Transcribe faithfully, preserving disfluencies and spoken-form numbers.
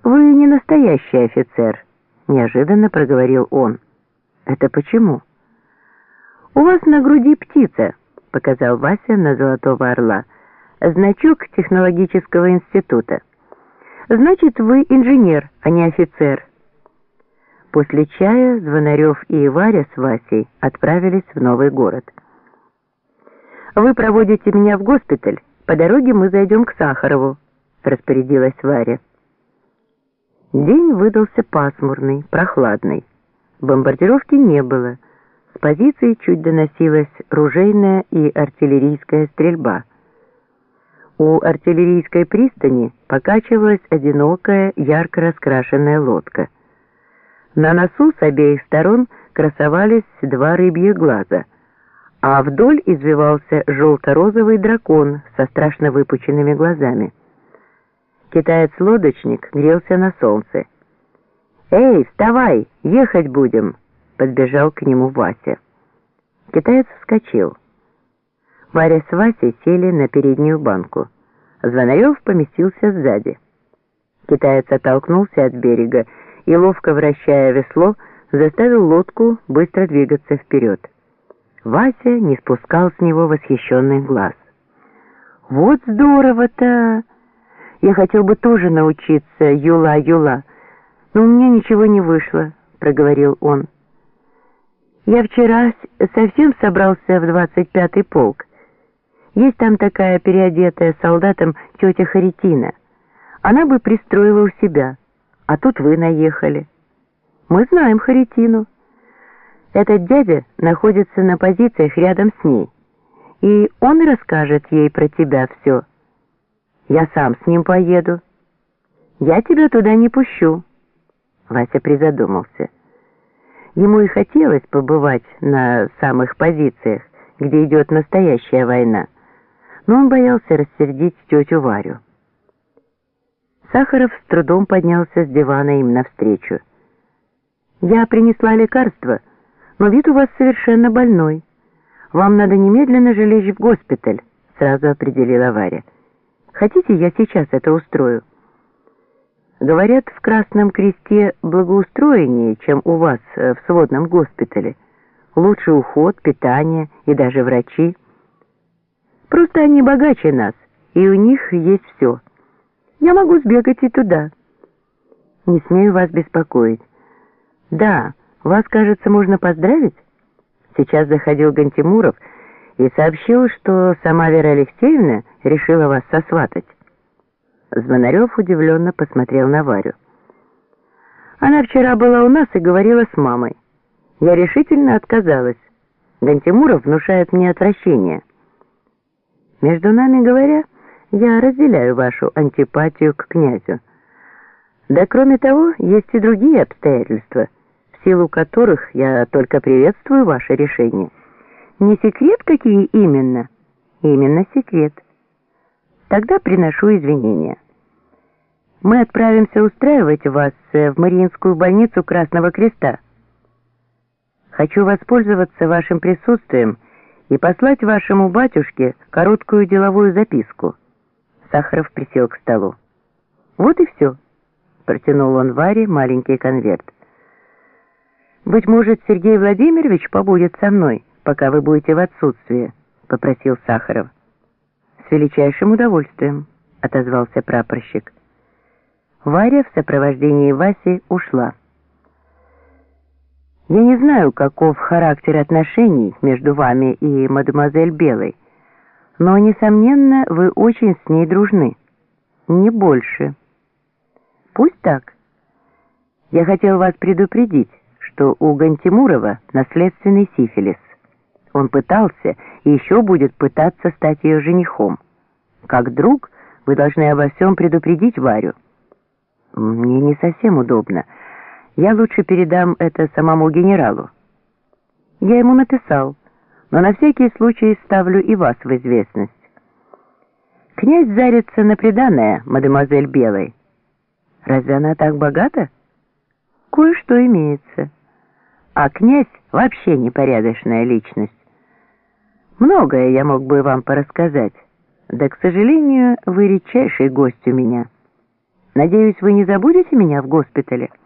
«Вы не настоящий офицер», — неожиданно проговорил он. «Это почему?» «У вас на груди птица», — показал Вася на золотого орла, «значок технологического института. Значит, вы инженер, а не офицер». После чая Звонарев и Варя с Васей отправились в новый город. «Вы проводите меня в госпиталь, по дороге мы зайдем к Сахарову», — распорядилась Варя. День выдался пасмурный, прохладный. Бомбардировки не было. С позиции чуть доносилась ружейная и артиллерийская стрельба. У артиллерийской пристани покачивалась одинокая, ярко раскрашенная лодка. На носу с обеих сторон красовались два рыбьих глаза, а вдоль извивался желто-розовый дракон со страшно выпученными глазами. Китаец-лодочник грелся на солнце. «Эй, вставай, ехать будем!» — подбежал к нему Вася. Китаец вскочил. Варя с Васей сели на переднюю банку. Звонарев поместился сзади. Китаец оттолкнулся от берега и, ловко вращая весло, заставил лодку быстро двигаться вперед. Вася не спускал с него восхищенных глаз. «Вот здорово-то! Я хотел бы тоже научиться юла-юла, но у меня ничего не вышло», — проговорил он. «Я вчера совсем собрался в двадцать пятый полк. Есть там такая переодетая солдатом тетя Харитина. Она бы пристроила у себя, а тут вы наехали. Мы знаем Харитину. Этот дядя находится на позициях рядом с ней, и он расскажет ей про тебя все. Я сам с ним поеду. Я тебя туда не пущу». Вася призадумался. Ему и хотелось побывать на самых позициях, где идет настоящая война, но он боялся рассердить тетю Варю. Сахаров с трудом поднялся с дивана им навстречу. «Я принесла лекарство, но вид у вас совершенно больной. Вам надо немедленно же лечь в госпиталь», — сразу определила Варя. «Хотите, я сейчас это устрою?» «Говорят, в Красном Кресте благоустроеннее, чем у вас в сводном госпитале. Лучший уход, питание и даже врачи. Просто они богаче нас, и у них есть все. Я могу сбегать и туда». «Не смею вас беспокоить. Да, вас, кажется, можно поздравить?» Сейчас заходил Гантимуров и сообщил, что сама Вера Алексеевна решила вас сосватать. Звонарев удивленно посмотрел на Варю. «Она вчера была у нас и говорила с мамой. Я решительно отказалась. Гантимуров внушает мне отвращение. Между нами говоря, я разделяю вашу антипатию к князю. Да кроме того, есть и другие обстоятельства, в силу которых я только приветствую ваше решение. Не секрет, какие именно?» «Именно секрет. Тогда приношу извинения. Мы отправимся устраивать вас в Мариинскую больницу Красного Креста. Хочу воспользоваться вашим присутствием и послать вашему батюшке короткую деловую записку». Сахаров присел к столу. «Вот и все», — протянул он Варе маленький конверт. «Быть может, Сергей Владимирович побудет со мной, пока вы будете в отсутствии», — попросил Сахаров. «С величайшим удовольствием», — отозвался прапорщик. Варя в сопровождении Васи ушла. «Я не знаю, каков характер отношений между вами и мадемуазель Белой, но, несомненно, вы очень с ней дружны. Не больше. Пусть так. Я хотел вас предупредить, что у Гантимурова наследственный сифилис. Он пытался и еще будет пытаться стать ее женихом. Как друг вы должны обо всем предупредить Варю». «Мне не совсем удобно. Я лучше передам это самому генералу». «Я ему написал, но на всякий случай ставлю и вас в известность. Князь зарится на приданое мадемуазель Белой». «Разве она так богата?» «Кое-что имеется. А князь вообще непорядочная личность. Многое я мог бы вам порассказать, да, к сожалению, вы редчайший гость у меня. Надеюсь, вы не забудете меня в госпитале?»